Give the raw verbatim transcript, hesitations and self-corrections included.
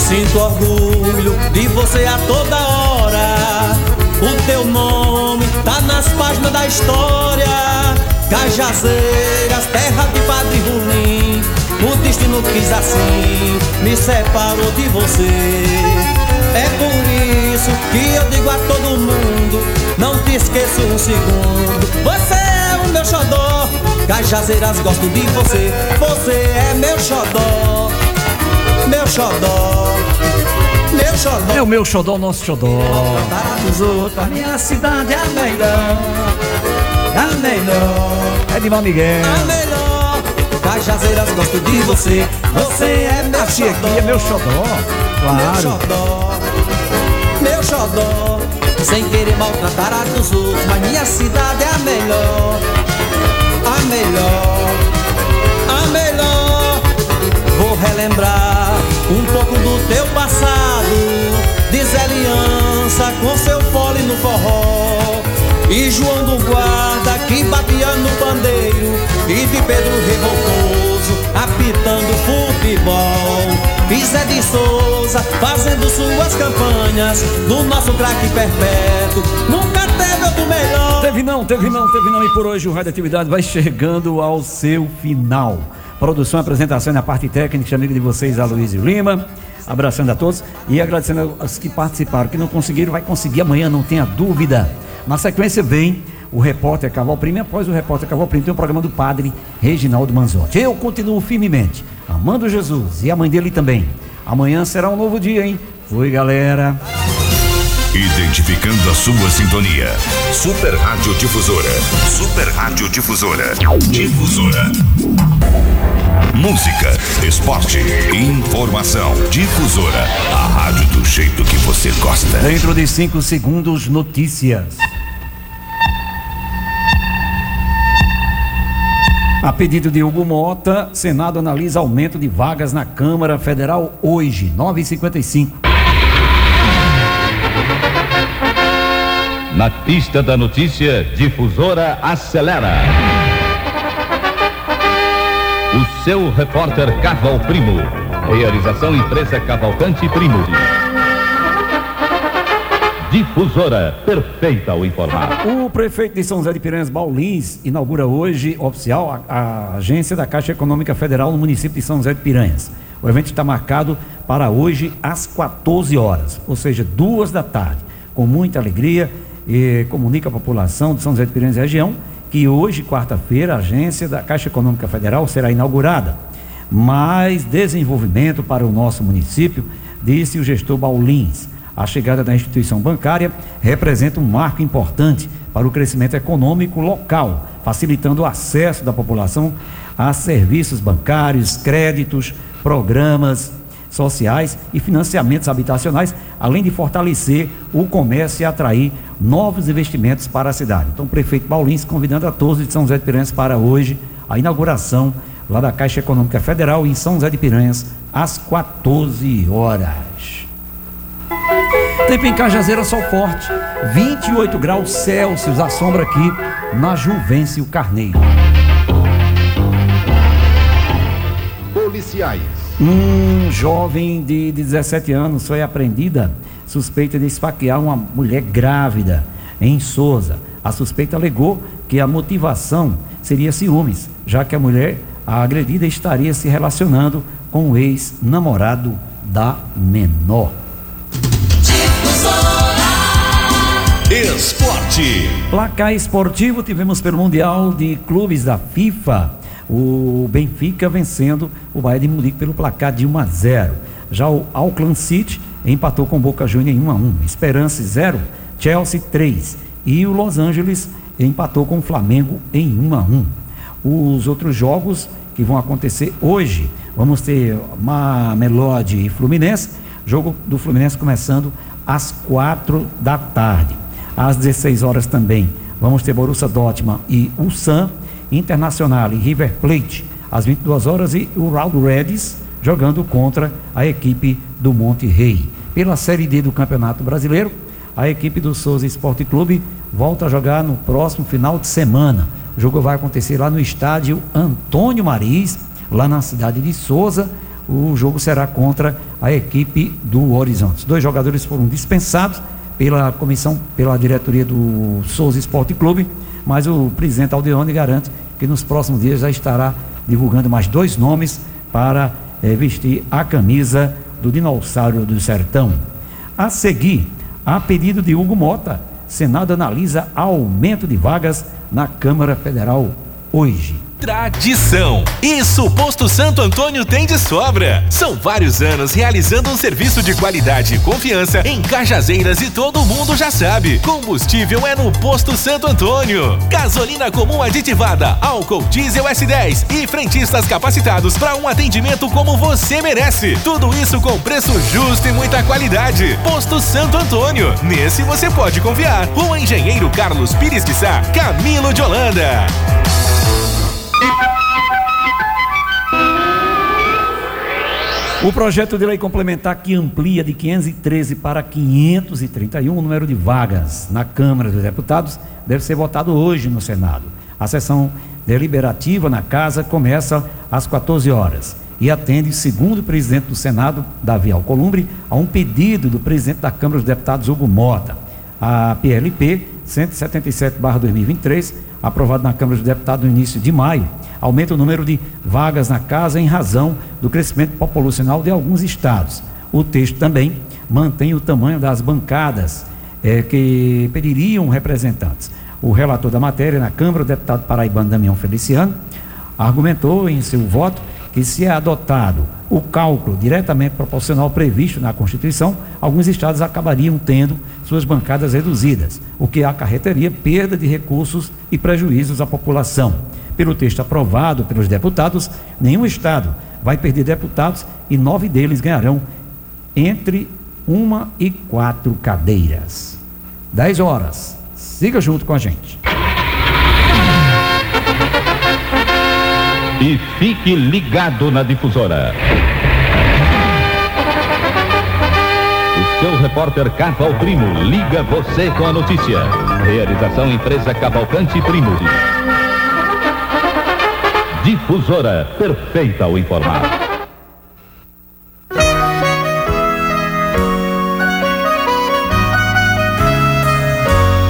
Sinto orgulho de você a toda hora. O teu nome tá nas páginas da história. Cajazeiras, terra de padre ruim. O destino quis assim, me separou de você. É por isso que eu digo a todo mundo: não te esqueço um segundo. Você é o meu xodó. Cajazeiras, gosto de você. Você é meu xodó. Meu xodó. Meu xodó. É o meu xodó, nosso xodó. Para os outros, a minha cidade é a melhor. A melhor. É de Miguel. A melhor. Cajazeiras, gosto de você. Você é meu Aqui, xodó. aqui é meu xodó. Meu Claro. xodó. Meu xodó. Sem querer maltratar a dos outros, mas minha cidade é a melhor. A melhor. A melhor. Vou relembrar um pouco do teu passado. Diz aliança com seu fole no forró. E João do Guarda que batia no pandeiro. E de Pedro Revoltoso apitando futebol. E Zé de Souza fazendo suas campanhas. Do nosso craque perpétuo nunca teve outro melhor. Teve não, teve não, teve não. E por hoje o Radioatividade vai chegando ao seu final. Produção, apresentação e na parte técnica, amigo de vocês, Aloysio Lima. Abraçando a todos e agradecendo aos que participaram. Que não conseguiram, vai conseguir amanhã, não tenha dúvida. Na sequência vem o repórter Caval Primo. E após o repórter Caval Primo tem o programa do padre Reginaldo Manzotti. Eu continuo firmemente amando Jesus e a mãe dele também. Amanhã será um novo dia, hein? Fui, galera. Identificando a sua sintonia. Super Rádio Difusora. Super Rádio Difusora. Difusora. Música, esporte, informação. Difusora. A rádio do jeito que você gosta. Dentro de cinco segundos, notícias. A pedido de Hugo Mota, Senado analisa aumento de vagas na Câmara Federal hoje, nove e cinquenta e cinco. Na pista da notícia, Difusora acelera. O seu repórter Caval Primo. Realização empresa Cavalcante Primo. Difusora, perfeita ao informar. O prefeito de São José de Piranhas, Baulins, inaugura hoje, oficial, a, a agência da Caixa Econômica Federal no município de São José de Piranhas. O evento está marcado para hoje às quatorze horas, ou seja, duas da tarde. Com muita alegria, e comunica a população de São José de Piranhas e região que hoje, quarta-feira, a agência da Caixa Econômica Federal será inaugurada. Mais desenvolvimento para o nosso município, disse o gestor Baulins. A chegada da instituição bancária representa um marco importante para o crescimento econômico local, facilitando o acesso da população a serviços bancários, créditos, programas sociais e financiamentos habitacionais, além de fortalecer o comércio e atrair novos investimentos para a cidade. Então, o prefeito Baulins convidando a todos de São José de Piranhas para hoje a inauguração lá da Caixa Econômica Federal em São José de Piranhas às quatorze horas. Tempo em Cajazeira, sol forte, vinte e oito graus Celsius, a sombra aqui na Juvencio Carneiro. Policiais. Um jovem de dezessete anos foi apreendida suspeita de esfaquear uma mulher grávida em Souza. A suspeita alegou que a motivação seria ciúmes, já que a mulher, a agredida, estaria se relacionando com o ex-namorado da menor. Esporte. Placar esportivo, tivemos pelo Mundial de Clubes da FIFA, o Benfica vencendo o Bayern de Munique pelo placar de um a zero. Já o Auckland City empatou com o Boca Juniors em um a um. Esperance zero, Chelsea três. E o Los Angeles empatou com o Flamengo em um a um. Os outros jogos que vão acontecer hoje, vamos ter Mamelodi e Fluminense, jogo do Fluminense começando às quatro da tarde. Às dezesseis horas também vamos ter Borussia Dortmund e Ulsan, Internacional e River Plate às vinte e duas horas e o Wild Reds jogando contra a equipe do Monte Rei. Pela Série D do Campeonato Brasileiro, a equipe do Souza Esporte Clube volta a jogar no próximo final de semana. O jogo vai acontecer lá no estádio Antônio Mariz, lá na cidade de Souza. O jogo será contra a equipe do Horizonte. Dois jogadores foram dispensados pela comissão, pela diretoria do Souza Esporte Clube, mas o presidente Aldeone garante que nos próximos dias já estará divulgando mais dois nomes para eh, vestir a camisa do Dinossauro do Sertão. A seguir, a pedido de Hugo Mota, Senado analisa aumento de vagas na Câmara Federal hoje. Tradição. Isso o Posto Santo Antônio tem de sobra. São vários anos realizando um serviço de qualidade e confiança em Cajazeiras e todo mundo já sabe. Combustível é no Posto Santo Antônio. Gasolina comum aditivada, álcool diesel S dez e frentistas capacitados para um atendimento como você merece. Tudo isso com preço justo e muita qualidade. Posto Santo Antônio. Nesse você pode confiar. Rua Engenheiro Carlos Pires de Sá, Camilo de Holanda. O projeto de lei complementar que amplia de quinhentos e treze para quinhentos e trinta e um o número de vagas na Câmara dos Deputados deve ser votado hoje no Senado. A sessão deliberativa na Casa começa às quatorze horas e atende, segundo o presidente do Senado, Davi Alcolumbre, a um pedido do presidente da Câmara dos Deputados, Hugo Mota. A P L P cento e setenta e sete barra dois mil e vinte e três, aprovado na Câmara dos Deputados no início de maio, aumenta o número de vagas na Casa em razão do crescimento populacional de alguns estados. O texto também mantém o tamanho das bancadas eh, que pediriam representantes. O relator da matéria na Câmara, o deputado paraibano Damião Feliciano, argumentou em seu voto que, se é adotado o cálculo diretamente proporcional previsto na Constituição, alguns estados acabariam tendo suas bancadas reduzidas, o que acarretaria perda de recursos e prejuízos à população. Pelo texto aprovado pelos deputados, nenhum estado vai perder deputados e nove deles ganharão entre uma e quatro cadeiras. dez horas. Siga junto com a gente. E fique ligado na Difusora. O seu repórter Caval Primo liga você com a notícia. Realização empresa Cavalcante Primo. Difusora, perfeita ao informar.